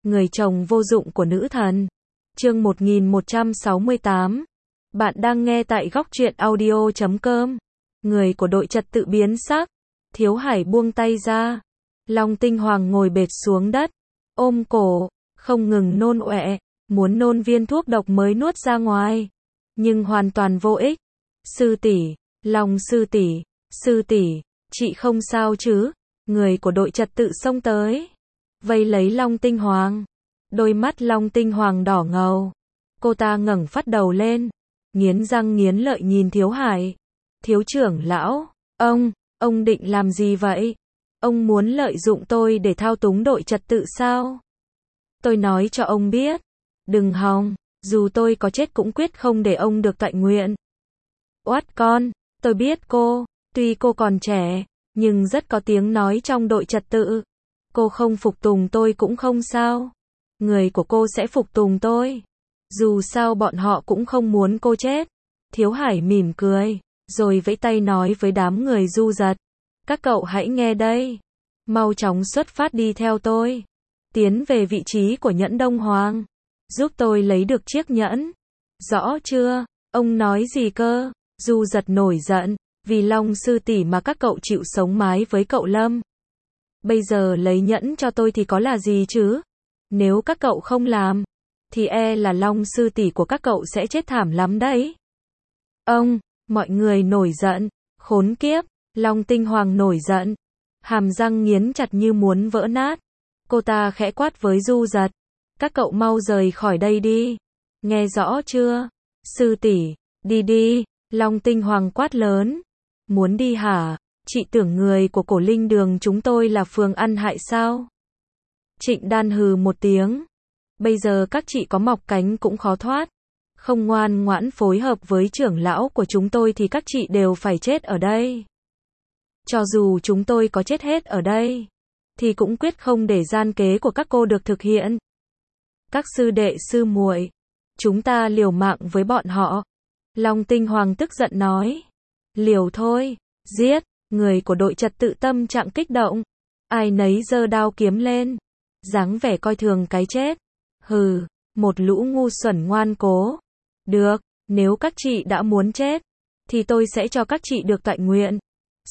người chồng vô dụng của nữ thần. Chương 1168. Bạn đang nghe tại góc truyện audio.com. Người của đội trật tự biến sắc. Thiếu Hải buông tay ra. Long Tinh Hoàng ngồi bệt xuống đất, ôm cổ, không ngừng nôn ọe, muốn nôn viên thuốc độc mới nuốt ra ngoài, nhưng hoàn toàn vô ích. Sư tỷ, Long sư tỷ, chị không sao chứ? Người của đội trật tự xông tới, vây lấy Long Tinh Hoàng. Đôi mắt Long Tinh Hoàng đỏ ngầu. Cô ta ngẩng phát đầu lên, nghiến răng nghiến lợi nhìn Thiếu Hải. Thiếu trưởng lão, ông định làm gì vậy? Ông muốn lợi dụng tôi để thao túng đội trật tự sao? Tôi nói cho ông biết, đừng hòng, dù tôi có chết cũng quyết không để ông được toại nguyện. Oát con, tôi biết cô, tuy cô còn trẻ, nhưng rất có tiếng nói trong đội trật tự. Cô không phục tùng tôi cũng không sao. Người của cô sẽ phục tùng tôi. Dù sao bọn họ cũng không muốn cô chết. Thiếu Hải mỉm cười, rồi vẫy tay nói với đám người du dật. Các cậu hãy nghe đây. Mau chóng xuất phát đi theo tôi. Tiến về vị trí của nhẫn Đông Hoàng. Giúp tôi lấy được chiếc nhẫn. Rõ chưa? Ông nói gì cơ? Du dật nổi giận. Vì Long sư tỷ mà các cậu chịu sống mái với cậu Lâm. Bây giờ lấy nhẫn cho tôi thì có là gì chứ? Nếu các cậu không làm, thì e là Long sư tỷ của các cậu sẽ chết thảm lắm đấy. Mọi người nổi giận. Khốn kiếp. Long Tinh Hoàng nổi giận, hàm răng nghiến chặt như muốn vỡ nát. Cô ta khẽ quát với du dật. Các cậu mau rời khỏi đây đi. Nghe rõ chưa? Sư tỷ, đi đi. Long Tinh Hoàng quát lớn. Muốn đi hả? Chị tưởng người của Cổ Linh Đường chúng tôi là phường ăn hại sao? Trịnh Đan hừ một tiếng. Bây giờ các chị có mọc cánh cũng khó thoát. Không ngoan ngoãn phối hợp với trưởng lão của chúng tôi thì các chị đều phải chết ở đây. Cho dù chúng tôi có chết hết ở đây, thì cũng quyết không để gian kế của các cô được thực hiện. Các sư đệ sư muội, chúng ta liều mạng với bọn họ. Long Tinh Hoàng tức giận nói. Liều thôi, giết. Người của đội trật tự tâm trạng kích động. Ai nấy giơ đao kiếm lên, dáng vẻ coi thường cái chết. Hừ, một lũ ngu xuẩn ngoan cố. Được, nếu các chị đã muốn chết, thì tôi sẽ cho các chị được toại nguyện.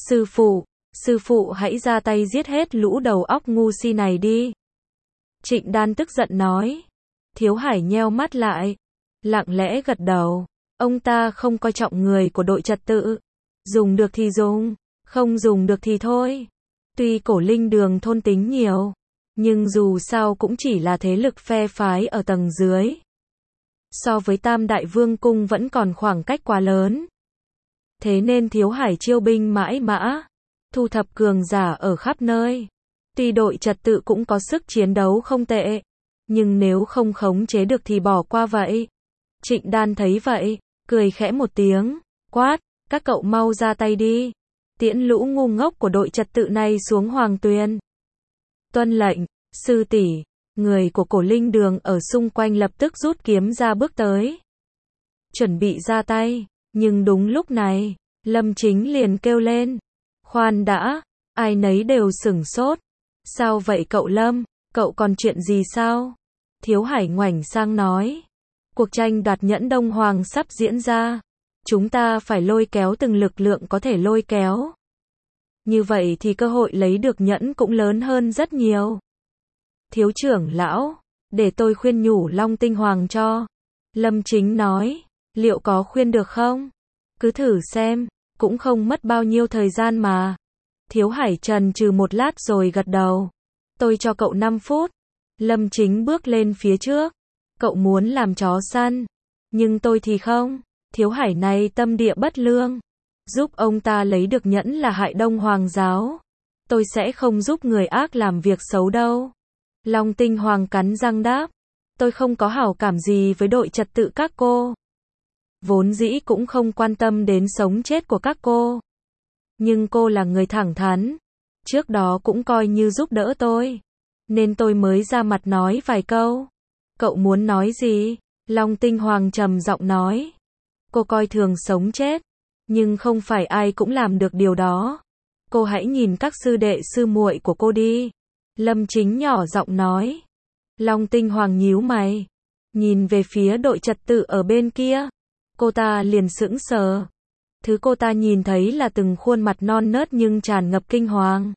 Sư phụ hãy ra tay giết hết lũ đầu óc ngu si này đi. Trịnh Đan tức giận nói. Thiếu Hải nheo mắt lại, lặng lẽ gật đầu. Ông ta không coi trọng người của đội trật tự. Dùng được thì dùng, không dùng được thì thôi. Tuy Cổ Linh Đường thôn tính nhiều, nhưng dù sao cũng chỉ là thế lực phe phái ở tầng dưới. So với Tam Đại Vương Cung vẫn còn khoảng cách quá lớn. Thế nên Thiếu Hải chiêu binh mãi mã, thu thập cường giả ở khắp nơi. Tuy đội trật tự cũng có sức chiến đấu không tệ, nhưng nếu không khống chế được thì bỏ qua vậy. Trịnh Đan thấy vậy, cười khẽ một tiếng, quát, các cậu mau ra tay đi. Tiễn lũ ngu ngốc của đội trật tự này xuống Hoàng Tuyền. Tuân lệnh, sư tỷ. Người của Cổ Linh Đường ở xung quanh lập tức rút kiếm ra bước tới, chuẩn bị ra tay. Nhưng đúng lúc này, Lâm Chính liền kêu lên. Khoan đã, ai nấy đều sửng sốt. Sao vậy cậu Lâm, cậu còn chuyện gì sao? Thiếu Hải ngoảnh sang nói. Cuộc tranh đoạt nhẫn Đông Hoàng sắp diễn ra. Chúng ta phải lôi kéo từng lực lượng có thể lôi kéo. Như vậy thì cơ hội lấy được nhẫn cũng lớn hơn rất nhiều. Thiếu trưởng lão, để tôi khuyên nhủ Long Tinh Hoàng cho. Lâm Chính nói. Liệu có khuyên được không? Cứ thử xem, cũng không mất bao nhiêu thời gian mà. Thiếu Hải chần chừ một lát rồi gật đầu. Tôi cho cậu 5 phút. Lâm Chính bước lên phía trước. Cậu muốn làm chó săn, nhưng tôi thì không. Thiếu Hải này tâm địa bất lương. Giúp ông ta lấy được nhẫn là hại Đông Hoàng giáo. Tôi sẽ không giúp người ác làm việc xấu đâu. Long Tinh Hoàng cắn răng đáp. Tôi không có hảo cảm gì với đội trật tự các cô. Vốn dĩ cũng không quan tâm đến sống chết của các cô. Nhưng cô là người thẳng thắn. Trước đó cũng coi như giúp đỡ tôi. Nên tôi mới ra mặt nói vài câu. Cậu muốn nói gì? Long Tinh Hoàng trầm giọng nói. Cô coi thường sống chết. Nhưng không phải ai cũng làm được điều đó. Cô hãy nhìn các sư đệ sư muội của cô đi. Lâm Chính nhỏ giọng nói. Long Tinh Hoàng nhíu mày, nhìn về phía đội trật tự ở bên kia. Cô ta liền sững sờ. Thứ cô ta nhìn thấy là từng khuôn mặt non nớt nhưng tràn ngập kinh hoàng.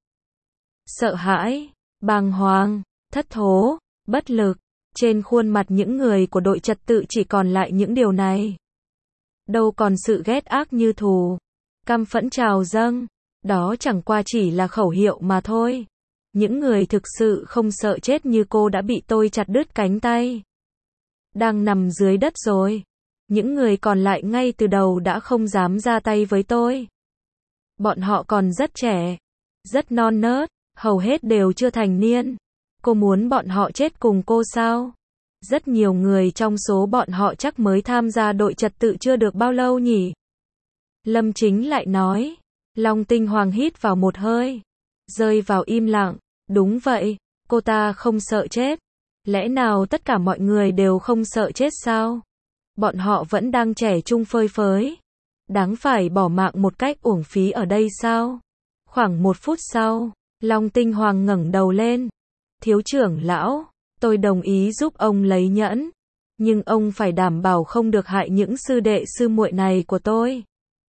Sợ hãi, bàng hoàng, thất thố, bất lực. Trên khuôn mặt những người của đội trật tự chỉ còn lại những điều này. Đâu còn sự ghét ác như thù, căm phẫn trào dâng. Đó chẳng qua chỉ là khẩu hiệu mà thôi. Những người thực sự không sợ chết như cô đã bị tôi chặt đứt cánh tay, đang nằm dưới đất rồi. Những người còn lại ngay từ đầu đã không dám ra tay với tôi. Bọn họ còn rất trẻ, rất non nớt, hầu hết đều chưa thành niên. Cô muốn bọn họ chết cùng cô sao? Rất nhiều người trong số bọn họ chắc mới tham gia đội trật tự chưa được bao lâu nhỉ? Lâm Chính lại nói. Long Tinh Hoàng hít vào một hơi, rơi vào im lặng. Đúng vậy, cô ta không sợ chết. Lẽ nào tất cả mọi người đều không sợ chết sao? Bọn họ vẫn đang trẻ trung phơi phới. Đáng phải bỏ mạng một cách uổng phí ở đây sao? Khoảng 1 phút sau, Long Tinh Hoàng ngẩng đầu lên. Thiếu trưởng lão, tôi đồng ý giúp ông lấy nhẫn. Nhưng ông phải đảm bảo không được hại những sư đệ sư muội này của tôi.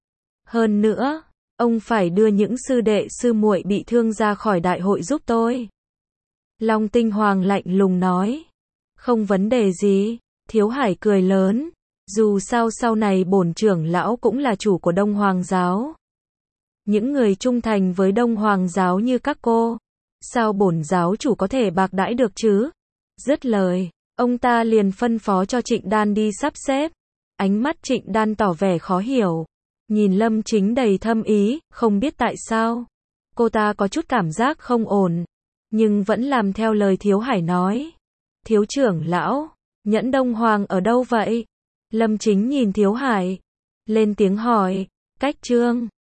Hơn nữa, ông phải đưa những sư đệ sư muội bị thương ra khỏi đại hội giúp tôi. Long Tinh Hoàng lạnh lùng nói. Không vấn đề gì. Thiếu Hải cười lớn. Dù sao sau này bổn trưởng lão cũng là chủ của Đông Hoàng giáo. Những người trung thành với Đông Hoàng giáo như các cô, sao bổn giáo chủ có thể bạc đãi được chứ? Dứt lời, ông ta liền phân phó cho Trịnh Đan đi sắp xếp. Ánh mắt Trịnh Đan tỏ vẻ khó hiểu, nhìn Lâm Chính đầy thâm ý. Không biết tại sao, cô ta có chút cảm giác không ổn, nhưng vẫn làm theo lời Thiếu Hải nói. Thiếu trưởng lão, nhẫn Đông Hoàng ở đâu vậy? Lâm Chính nhìn Thiếu Hải, lên tiếng hỏi. Cách Trương